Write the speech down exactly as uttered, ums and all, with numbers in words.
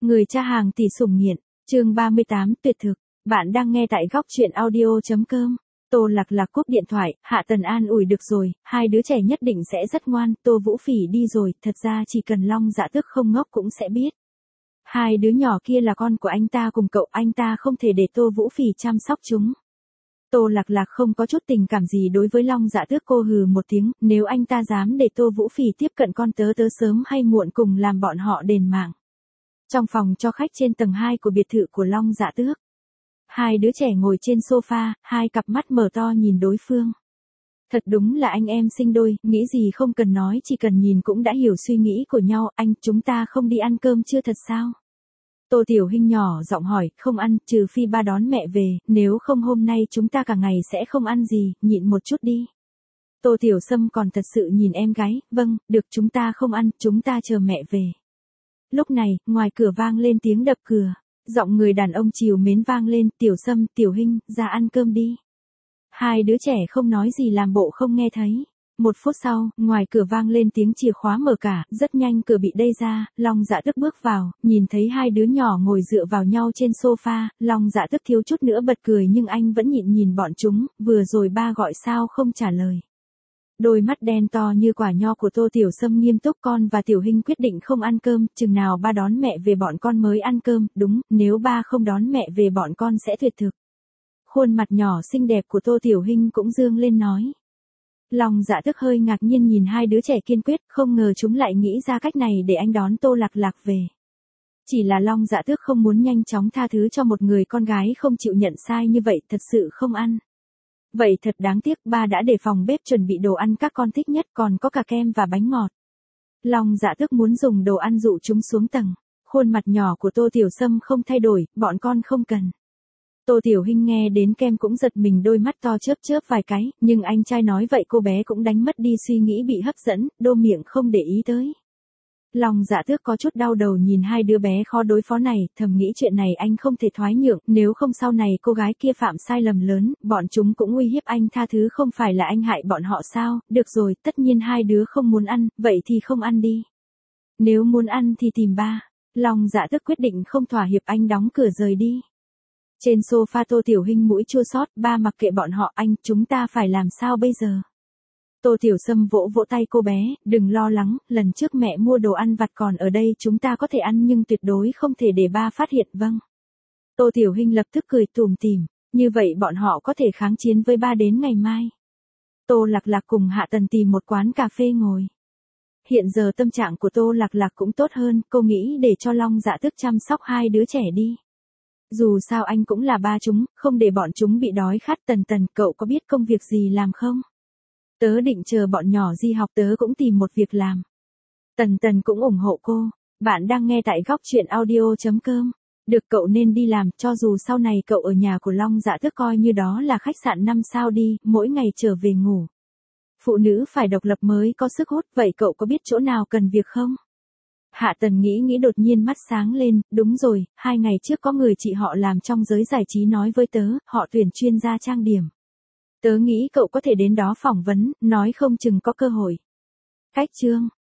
Người cha hàng tỷ sủng nghiện, chương ba mươi tám tuyệt thực. Bạn đang nghe tại góc truyện audio chấm com. Tô Lạc Lạc cúp điện thoại, Hạ Tần an ủi được rồi, hai đứa trẻ nhất định sẽ rất ngoan, Tô Vũ Phỉ đi rồi, thật ra chỉ cần Long Dạ Tước không ngốc cũng sẽ biết. Hai đứa nhỏ kia là con của anh ta cùng cậu, anh ta không thể để Tô Vũ Phỉ chăm sóc chúng. Tô Lạc Lạc không có chút tình cảm gì đối với Long Dạ Tước, cô hừ một tiếng, nếu anh ta dám để Tô Vũ Phỉ tiếp cận con tớ tớ sớm hay muộn cùng làm bọn họ đền mạng. Trong phòng cho khách trên tầng hai của biệt thự của Long Dạ Tước, hai đứa trẻ ngồi trên sofa, hai cặp mắt mở to nhìn đối phương. Thật đúng là anh em sinh đôi, nghĩ gì không cần nói, chỉ cần nhìn cũng đã hiểu suy nghĩ của nhau. Anh, chúng ta không đi ăn cơm chưa thật sao? Tô Tiểu Hinh nhỏ giọng hỏi. Không ăn, trừ phi ba đón mẹ về, nếu không hôm nay chúng ta cả ngày sẽ không ăn gì, nhịn một chút đi. Tô Tiểu Sâm còn thật sự nhìn em gái. Vâng, được, chúng ta không ăn, chúng ta chờ mẹ về. Lúc này, ngoài cửa vang lên tiếng đập cửa. Giọng người đàn ông trìu mến vang lên. Tiểu Sâm, Tiểu Hinh, ra ăn cơm đi. Hai đứa trẻ không nói gì làm bộ không nghe thấy. Một phút sau, ngoài cửa vang lên tiếng chìa khóa mở cả, rất nhanh cửa bị đẩy ra, Long Dạ Tước bước vào, nhìn thấy hai đứa nhỏ ngồi dựa vào nhau trên sofa, Long Dạ Tước thiếu chút nữa bật cười nhưng anh vẫn nhịn nhìn bọn chúng, vừa rồi ba gọi sao không trả lời. Đôi mắt đen to như quả nho của Tô Tiểu Sâm nghiêm túc. Con và Tiểu Hinh quyết định không ăn cơm, chừng nào ba đón mẹ về bọn con mới ăn cơm. Đúng, nếu ba không đón mẹ về bọn con sẽ tuyệt thực. Khuôn mặt nhỏ xinh đẹp của Tô Tiểu Hinh cũng dương lên nói. Long Dạ Tước hơi ngạc nhiên nhìn hai đứa trẻ kiên quyết, không ngờ chúng lại nghĩ ra cách này để anh đón Tô Lạc Lạc về. Chỉ là Long Dạ Tước không muốn nhanh chóng tha thứ cho một người con gái không chịu nhận sai như vậy, thật sự không ăn. Vậy thật đáng tiếc, ba đã để phòng bếp chuẩn bị đồ ăn các con thích nhất, còn có cả kem và bánh ngọt. Long Dạ Tước muốn dùng đồ ăn dụ chúng xuống tầng. Khuôn mặt nhỏ của Tô Tiểu Sâm không thay đổi, bọn con không cần. Tô Tiểu Hinh nghe đến kem cũng giật mình, đôi mắt to chớp chớp vài cái, nhưng anh trai nói vậy cô bé cũng đánh mất đi suy nghĩ bị hấp dẫn, đô miệng không để ý tới. Long Dạ Tước có chút đau đầu nhìn hai đứa bé khó đối phó này, thầm nghĩ chuyện này anh không thể thoái nhượng, nếu không sau này cô gái kia phạm sai lầm lớn, bọn chúng cũng uy hiếp anh, tha thứ không phải là anh hại bọn họ sao? Được rồi, tất nhiên hai đứa không muốn ăn, vậy thì không ăn đi. Nếu muốn ăn thì tìm ba. Long Dạ Tước quyết định không thỏa hiệp, anh đóng cửa rời đi. Trên sofa Tô Tiểu Hinh mũi chua xót, ba mặc kệ bọn họ, anh, chúng ta phải làm sao bây giờ? Tô Tiểu Sâm vỗ vỗ tay cô bé, đừng lo lắng, lần trước mẹ mua đồ ăn vặt còn ở đây, chúng ta có thể ăn nhưng tuyệt đối không thể để ba phát hiện. Vâng. Tô Tiểu Hinh lập tức cười tủm tỉm, như vậy bọn họ có thể kháng chiến với ba đến ngày mai. Tô Lạc Lạc cùng Hạ Tần tìm một quán cà phê ngồi. Hiện giờ tâm trạng của Tô Lạc Lạc cũng tốt hơn, cô nghĩ để cho Long Dạ Tước chăm sóc hai đứa trẻ đi. Dù sao anh cũng là ba chúng, không để bọn chúng bị đói khát. Tần Tần, cậu có biết công việc gì làm không? Tớ định chờ bọn nhỏ đi học tớ cũng tìm một việc làm. Tần Tần cũng ủng hộ cô. Bạn đang nghe tại góc truyện audio chấm com. Được, cậu nên đi làm, cho dù sau này cậu ở nhà của Long Dạ Tước coi như đó là khách sạn năm sao đi, mỗi ngày trở về ngủ. Phụ nữ phải độc lập mới có sức hút, vậy cậu có biết chỗ nào cần việc không? Hạ Tần nghĩ nghĩ đột nhiên mắt sáng lên, đúng rồi, hai ngày trước có người chị họ làm trong giới giải trí nói với tớ, họ tuyển chuyên gia trang điểm. Tớ nghĩ cậu có thể đến đó phỏng vấn, nói không chừng có cơ hội. Cách chương